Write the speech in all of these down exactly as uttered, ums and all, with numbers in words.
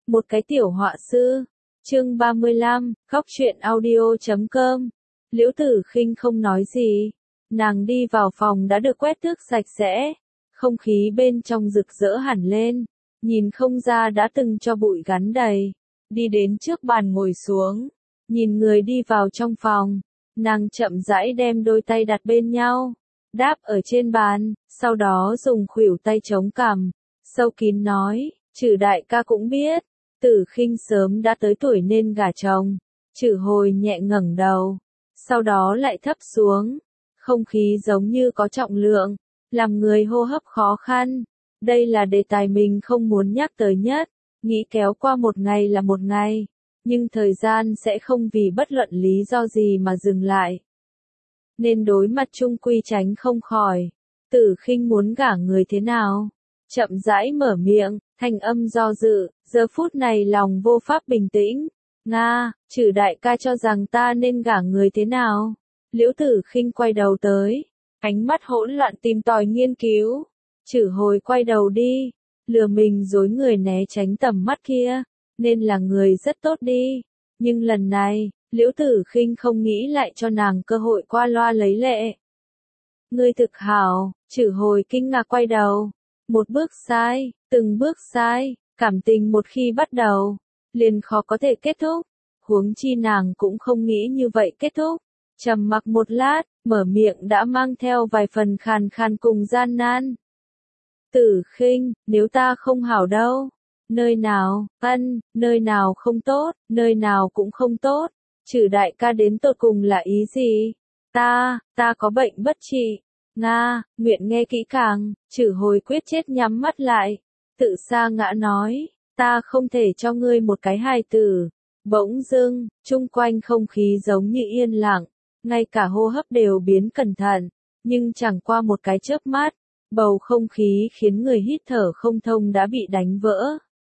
Một cái tiểu họa sư. Chương ba mươi lăm, khóc chuyện audio chấm com. Liễu Tử Khinh không nói gì. Nàng đi vào phòng đã được quét tước sạch sẽ. Không khí bên trong rực rỡ hẳn lên. Nhìn không ra đã từng cho bụi gắn đầy. Đi đến trước bàn ngồi xuống. Nhìn người đi vào trong phòng. Nàng chậm rãi đem đôi tay đặt bên nhau. Đáp ở trên bàn. Sau đó dùng khuỷu tay chống cằm. Sâu kín nói. Trừ đại ca cũng biết. Tử Khinh sớm đã tới tuổi nên gả chồng. Trừ Hồi nhẹ ngẩng đầu. Sau đó lại thấp xuống. Không khí giống như có trọng lượng. Làm người hô hấp khó khăn. Đây là đề tài mình không muốn nhắc tới nhất. Nghĩ kéo qua một ngày là một ngày. Nhưng thời gian sẽ không vì bất luận lý do gì mà dừng lại. Nên đối mặt chung quy tránh không khỏi. Tử Khinh muốn gả người thế nào? Chậm rãi mở miệng, thanh âm do dự, giờ phút này lòng vô pháp bình tĩnh. Nga, Trừ đại ca cho rằng ta nên gả người thế nào? Liễu Tử Khinh quay đầu tới, ánh mắt hỗn loạn tìm tòi nghiên cứu. Trừ Hồi quay đầu đi, lừa mình dối người né tránh tầm mắt kia, nên là người rất tốt đi. Nhưng lần này, Liễu Tử Khinh không nghĩ lại cho nàng cơ hội qua loa lấy lệ. Ngươi thực hảo, Trừ Hồi kinh ngạc quay đầu. Một bước sai, từng bước sai, cảm tình một khi bắt đầu, liền khó có thể kết thúc. Huống chi nàng cũng không nghĩ như vậy kết thúc. Trầm mặc một lát, mở miệng đã mang theo vài phần khàn khàn cùng gian nan. Tử Khinh, nếu ta không hảo đâu. Nơi nào, ân, nơi nào không tốt, nơi nào cũng không tốt. Trừ đại ca đến tột cùng là ý gì? Ta, ta có bệnh bất trị. Nga, nguyện nghe kỹ càng. Trừ Hồi quyết chết nhắm mắt lại. Tự sa ngã nói, ta không thể cho ngươi một cái hài tử. Bỗng dưng, chung quanh không khí giống như yên lặng. Ngay cả hô hấp đều biến cẩn thận. Nhưng chẳng qua một cái chớp mắt, bầu không khí khiến người hít thở không thông đã bị đánh vỡ.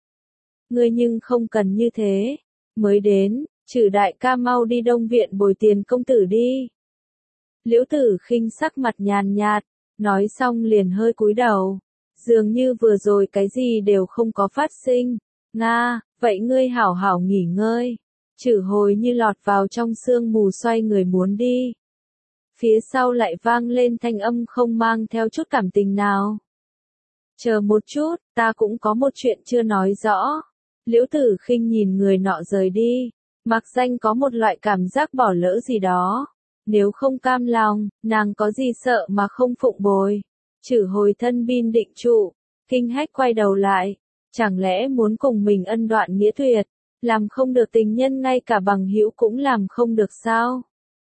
Ngươi nhưng không cần như thế. Mới đến, Trừ đại ca mau đi Đông Viện bồi tiền công tử đi. Liễu Tử Khinh sắc mặt nhàn nhạt, nói xong liền hơi cúi đầu. Dường như vừa rồi cái gì đều không có phát sinh. Nga, vậy ngươi hảo hảo nghỉ ngơi. Trừ Hồi như lọt vào trong sương mù xoay người muốn đi. Phía sau lại vang lên thanh âm không mang theo chút cảm tình nào. Chờ một chút, ta cũng có một chuyện chưa nói rõ. Liễu Tử Khinh nhìn người nọ rời đi. Mặc danh có một loại cảm giác bỏ lỡ gì đó. Nếu không cam lòng, nàng có gì sợ mà không phụng bồi. Trừ Hồi thân bin định trụ, kinh hách quay đầu lại. Chẳng lẽ muốn cùng mình ân đoạn nghĩa tuyệt, làm không được tình nhân ngay cả bằng hữu cũng làm không được sao?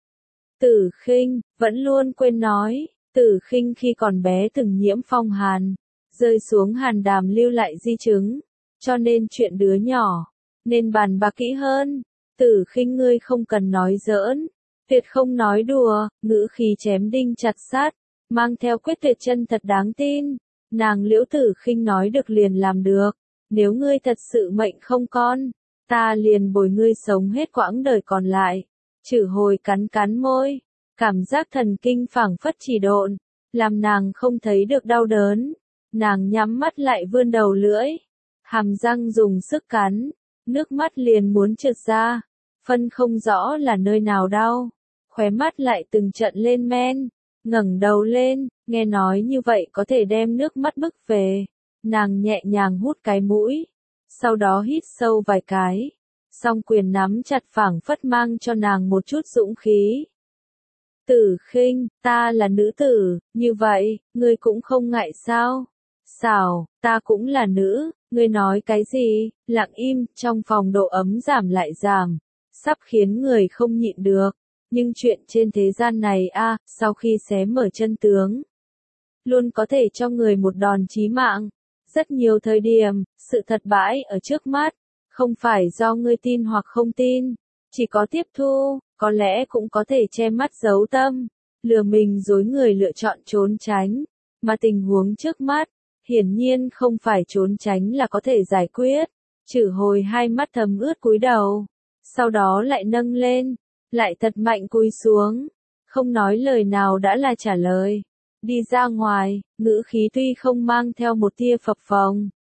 Tử Khinh, vẫn luôn quên nói, Tử Khinh khi còn bé từng nhiễm phong hàn, rơi xuống hàn đàm lưu lại di chứng, cho nên chuyện đứa nhỏ, nên bàn bạc kỹ hơn. Tử Khinh ngươi không cần nói giỡn. Tuyệt không nói đùa, ngữ khí chém đinh chặt sát, mang theo quyết tuyệt chân thật đáng tin. Nàng Liễu Tử Khinh nói được liền làm được. Nếu ngươi thật sự mệnh không con, ta liền bồi ngươi sống hết quãng đời còn lại. Trừ Hồi cắn cắn môi, cảm giác thần kinh phảng phất chỉ độn, làm nàng không thấy được đau đớn. Nàng nhắm mắt lại vươn đầu lưỡi, hàm răng dùng sức cắn, nước mắt liền muốn trượt ra, phân không rõ là nơi nào đau. Khóe mắt lại từng trận lên men, ngẩng đầu lên, nghe nói như vậy có thể đem nước mắt bức về. Nàng nhẹ nhàng hút cái mũi, sau đó hít sâu vài cái, song quyền nắm chặt phảng phất mang cho nàng một chút dũng khí. Tử Khinh, ta là nữ tử, như vậy, ngươi cũng không ngại sao? Xảo, ta cũng là nữ, ngươi nói cái gì? Lặng im, trong phòng độ ấm giảm lại giảm, sắp khiến người không nhịn được. Nhưng chuyện trên thế gian này a, à, sau khi xé mở chân tướng, luôn có thể cho người một đòn chí mạng. Rất nhiều thời điểm, sự thật bãi ở trước mắt, không phải do ngươi tin hoặc không tin, chỉ có tiếp thu, có lẽ cũng có thể che mắt giấu tâm, lừa mình dối người lựa chọn trốn tránh, mà tình huống trước mắt, hiển nhiên không phải trốn tránh là có thể giải quyết. Trừ Hồi hai mắt thấm ướt cúi đầu, sau đó lại nâng lên, lại thật mạnh cúi xuống, không nói lời nào đã là trả lời. Đi ra ngoài, ngữ khí tuy không mang theo một tia phập phồng,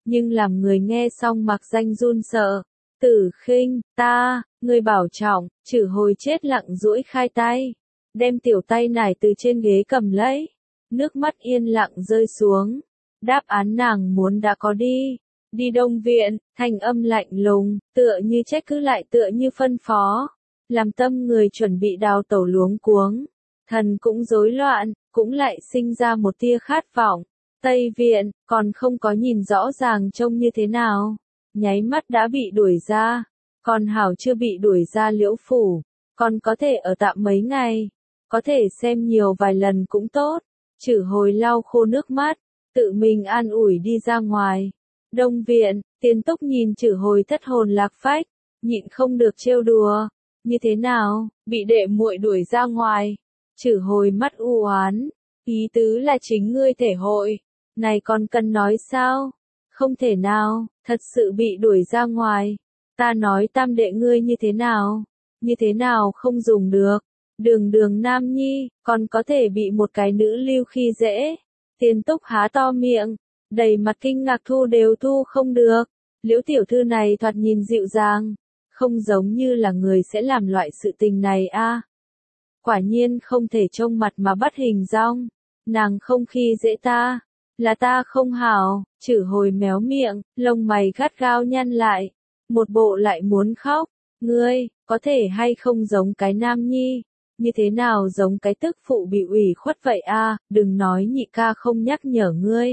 nhưng làm người nghe xong mặc danh run sợ. Tử Khinh, ta, ngươi bảo trọng, Trử Hồi chết lặng duỗi khai tay, đem tiểu tay nải từ trên ghế cầm lấy, nước mắt yên lặng rơi xuống. Đáp án nàng muốn đã có đi. Đi Đông Viện, thanh âm lạnh lùng, tựa như trách cứ lại tựa như phân phó, làm tâm người chuẩn bị đào tẩu luống cuống. Thần cũng rối loạn, cũng lại sinh ra một tia khát vọng. Tây Viện, còn không có nhìn rõ ràng trông như thế nào. Nháy mắt đã bị đuổi ra. Còn hảo chưa bị đuổi ra Liễu Phủ. Còn có thể ở tạm mấy ngày. Có thể xem nhiều vài lần cũng tốt. Trử Hồi lau khô nước mắt, tự mình an ủi đi ra ngoài. Đông Viện, Tiền Túc nhìn Trử Hồi thất hồn lạc phách, nhịn không được trêu đùa. Như thế nào, bị đệ muội đuổi ra ngoài. Trử Hồi mắt u oán, ý tứ là chính ngươi thể hội. Này còn cần nói sao? Không thể nào, thật sự bị đuổi ra ngoài. Ta nói tam đệ ngươi như thế nào? Như thế nào không dùng được? Đường đường nam nhi, còn có thể bị một cái nữ lưu khi dễ. Tiền Túc há to miệng, đầy mặt kinh ngạc thu đều thu không được. Liễu tiểu thư này thoạt nhìn dịu dàng, không giống như là người sẽ làm loại sự tình này a. Quả nhiên không thể trông mặt mà bắt hình dong. Nàng không khi dễ ta, là ta không hảo. Trử Hồi méo miệng, lông mày gắt gao nhăn lại, một bộ lại muốn khóc. Ngươi, có thể hay không giống cái nam nhi? Như thế nào giống cái tức phụ bị ủy khuất vậy a? Đừng nói nhị ca không nhắc nhở ngươi.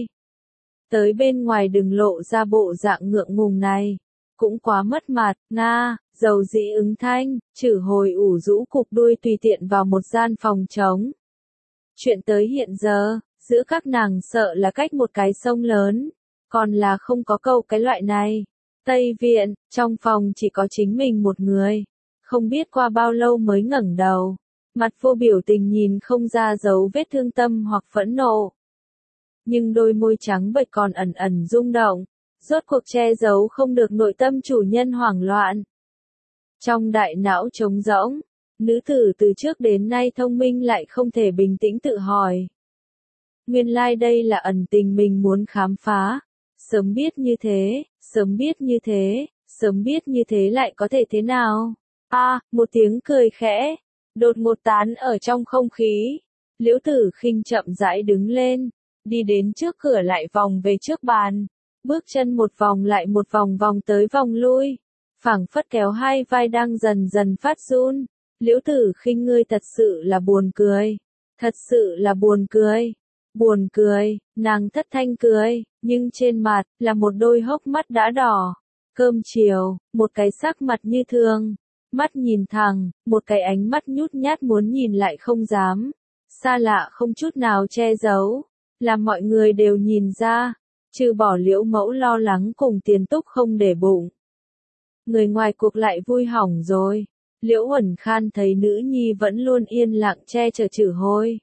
Tới bên ngoài đừng lộ ra bộ dạng ngượng ngùng này. Cũng quá mất mặt, nga, dầu dĩ ứng thanh. Trử Hồi ủ rũ cục đuôi tùy tiện vào một gian phòng trống. Chuyện tới hiện giờ, giữa các nàng sợ là cách một cái sông lớn, còn là không có câu cái loại này. Tây Viện, trong phòng chỉ có chính mình một người, không biết qua bao lâu mới ngẩng đầu, mặt vô biểu tình nhìn không ra dấu vết thương tâm hoặc phẫn nộ. Nhưng đôi môi trắng bệch còn ẩn ẩn rung động, rốt cuộc che giấu không được nội tâm chủ nhân hoảng loạn. Trong đại não trống rỗng, nữ tử từ trước đến nay thông minh lại không thể bình tĩnh tự hỏi. Nguyên lai like đây là ẩn tình mình muốn khám phá. Sớm biết như thế, sớm biết như thế, sớm biết như thế lại có thể thế nào? A, à, một tiếng cười khẽ, đột ngột tán ở trong không khí. Liễu Tử Khinh chậm rãi đứng lên, đi đến trước cửa lại vòng về trước bàn, bước chân một vòng lại một vòng vòng tới vòng lui, phảng phất kéo hai vai đang dần dần phát run. Liễu Tử Khinh ngươi thật sự là buồn cười, thật sự là buồn cười. Buồn cười, nàng thất thanh cười, nhưng trên mặt, là một đôi hốc mắt đã đỏ. Cơm chiều, một cái sắc mặt như thường, mắt nhìn thẳng, một cái ánh mắt nhút nhát muốn nhìn lại không dám. Xa lạ không chút nào che giấu, làm mọi người đều nhìn ra, trừ bỏ Liễu mẫu lo lắng cùng Tiền Túc không để bụng. Người ngoài cuộc lại vui hỏng rồi. Liễu Uẩn Khan thấy nữ nhi vẫn luôn yên lặng che chở Trử Hồi.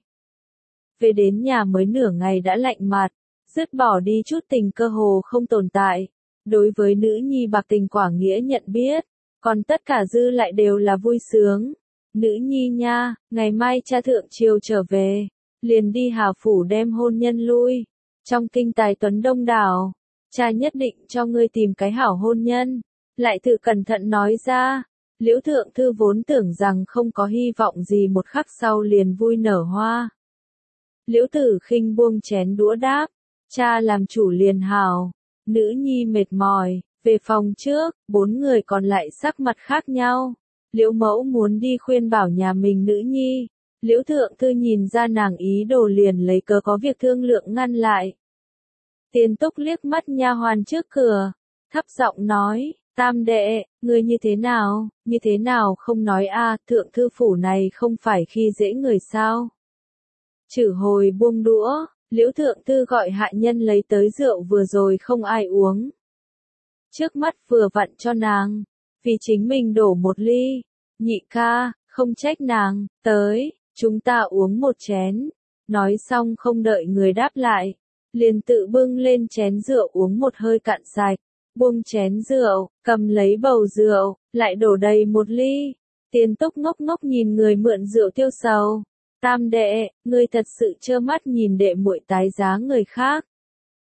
Về đến nhà mới nửa ngày đã lạnh mặt, dứt bỏ đi chút tình cơ hồ không tồn tại. Đối với nữ nhi bạc tình quả nghĩa nhận biết, còn tất cả dư lại đều là vui sướng. Nữ nhi nha, ngày mai cha thượng triều trở về, liền đi Hà Phủ đem hôn nhân lui. Trong kinh tài tuấn đông đảo, cha nhất định cho ngươi tìm cái hảo hôn nhân. Lại tự cẩn thận nói ra, Liễu thượng thư vốn tưởng rằng không có hy vọng gì một khắc sau liền vui nở hoa. Liễu Tử Khinh buông chén đũa đáp, cha làm chủ liền hảo. Nữ nhi mệt mỏi, về phòng trước, bốn người còn lại sắc mặt khác nhau. Liễu mẫu muốn đi khuyên bảo nhà mình nữ nhi. Liễu thượng thư nhìn ra nàng ý đồ liền lấy cớ có việc thương lượng ngăn lại. Tiền Túc liếc mắt nha hoàn trước cửa, thấp giọng nói, tam đệ, người như thế nào, như thế nào không nói a, thượng thư phủ này không phải khi dễ người sao. Trử Hồi buông đũa, Liễu thượng thư gọi hạ nhân lấy tới rượu vừa rồi không ai uống. Trước mắt vừa vặn cho nàng, vì chính mình đổ một ly. Nhị ca, không trách nàng, tới, chúng ta uống một chén. Nói xong không đợi người đáp lại, liền tự bưng lên chén rượu uống một hơi cạn sạch. Buông chén rượu, cầm lấy bầu rượu, lại đổ đầy một ly. Tiền Túc ngốc ngốc nhìn người mượn rượu tiêu sầu. Tam đệ, ngươi thật sự trơ mắt nhìn đệ muội tái giá người khác.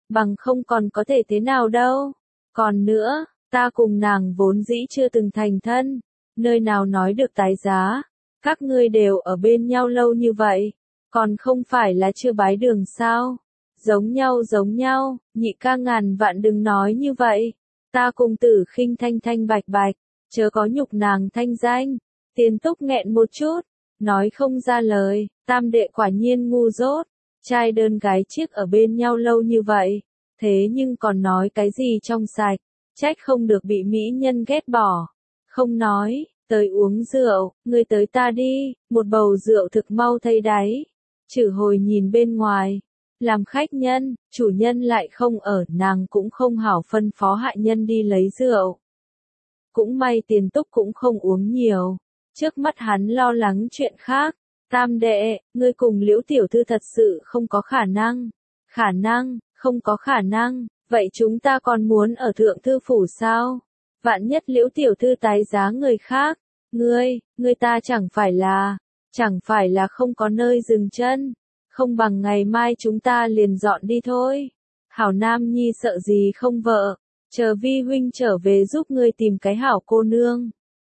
bằng không còn có thể thế nào đâu. Còn nữa, ta cùng nàng vốn dĩ chưa từng thành thân, nơi nào nói được tái giá, các ngươi đều ở bên nhau lâu như vậy, còn không phải là chưa bái đường sao? Giống nhau giống nhau, nhị ca ngàn vạn đừng nói như vậy, ta cùng Tử Khinh thanh thanh bạch bạch, chớ có nhục nàng thanh danh. Tiền Túc nghẹn một chút, nói không ra lời, tam đệ quả nhiên ngu dốt, trai đơn gái chiếc ở bên nhau lâu như vậy, thế nhưng còn nói cái gì trong sạch, trách không được bị mỹ nhân ghét bỏ. Không nói, tới uống rượu, ngươi tới ta đi, một bầu rượu thực mau thấy đáy. Chử Hồi nhìn bên ngoài, làm khách nhân, chủ nhân lại không ở, nàng cũng không hảo phân phó hạ nhân đi lấy rượu. Cũng may Tiền Túc cũng không uống nhiều, trước mắt hắn lo lắng chuyện khác. Tam đệ, ngươi cùng Liễu tiểu thư thật sự không có khả năng. Khả năng, không có khả năng, vậy chúng ta còn muốn ở thượng thư phủ sao? Vạn nhất Liễu tiểu thư tái giá người khác, ngươi, ngươi ta chẳng phải là, chẳng phải là không có nơi dừng chân, không bằng ngày mai chúng ta liền dọn đi thôi. Hảo Nam Nhi sợ gì không vợ, chờ vi huynh trở về giúp ngươi tìm cái hảo cô nương.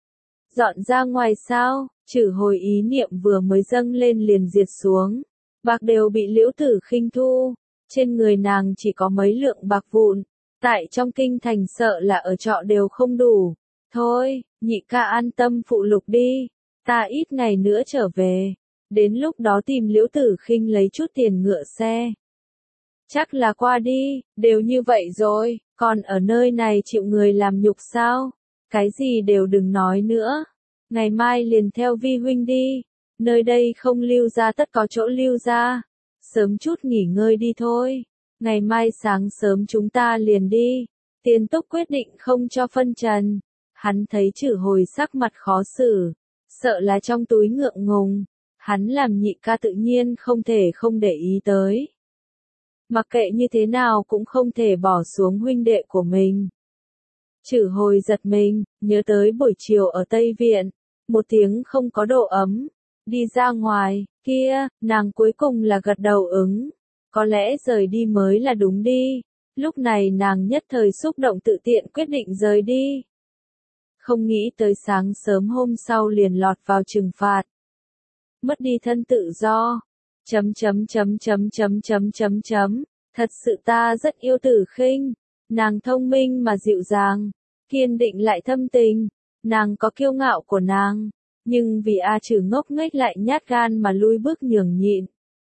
Dọn ra ngoài sao? Chử Hồi ý niệm vừa mới dâng lên liền diệt xuống. Bạc đều bị Liễu Tử Khinh thu, trên người nàng chỉ có mấy lượng bạc vụn, tại trong kinh thành sợ là ở trọ đều không đủ. Thôi, nhị ca an tâm phụ lục đi, ta ít ngày nữa trở về, đến lúc đó tìm Liễu Tử Khinh lấy chút tiền ngựa xe. Chắc là qua đi, đều như vậy rồi, còn ở nơi này chịu người làm nhục sao? Cái gì đều đừng nói nữa. Ngày mai liền theo vi huynh đi, nơi đây không lưu ra tất có chỗ lưu ra. Sớm chút nghỉ ngơi đi thôi, ngày mai sáng sớm chúng ta liền đi. Tiền Túc quyết định không cho phân trần. Hắn thấy Chử Hồi sắc mặt khó xử, sợ là trong túi ngượng ngùng, hắn làm nhị ca tự nhiên không thể không để ý tới. Mặc kệ như thế nào cũng không thể bỏ xuống huynh đệ của mình. Chử Hồi giật mình, nhớ tới buổi chiều ở Tây Viện, một tiếng không có độ ấm, đi ra ngoài, kia, nàng cuối cùng là gật đầu ứng, có lẽ rời đi mới là đúng đi, lúc này nàng nhất thời xúc động tự tiện quyết định rời đi. Không nghĩ tới sáng sớm hôm sau liền lọt vào trừng phạt. Mất đi thân tự do, chấm chấm chấm chấm chấm chấm chấm chấm, thật sự ta rất yêu Tử Khinh, nàng thông minh mà dịu dàng, kiên định lại thâm tình, nàng có kiêu ngạo của nàng, nhưng vì A Trừ ngốc nghếch lại nhát gan mà lui bước nhường nhịn.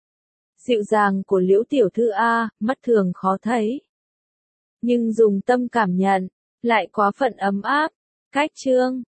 Dịu dàng của Liễu tiểu thư A, mắt thường khó thấy, nhưng dùng tâm cảm nhận, lại quá phận ấm áp. Cách chương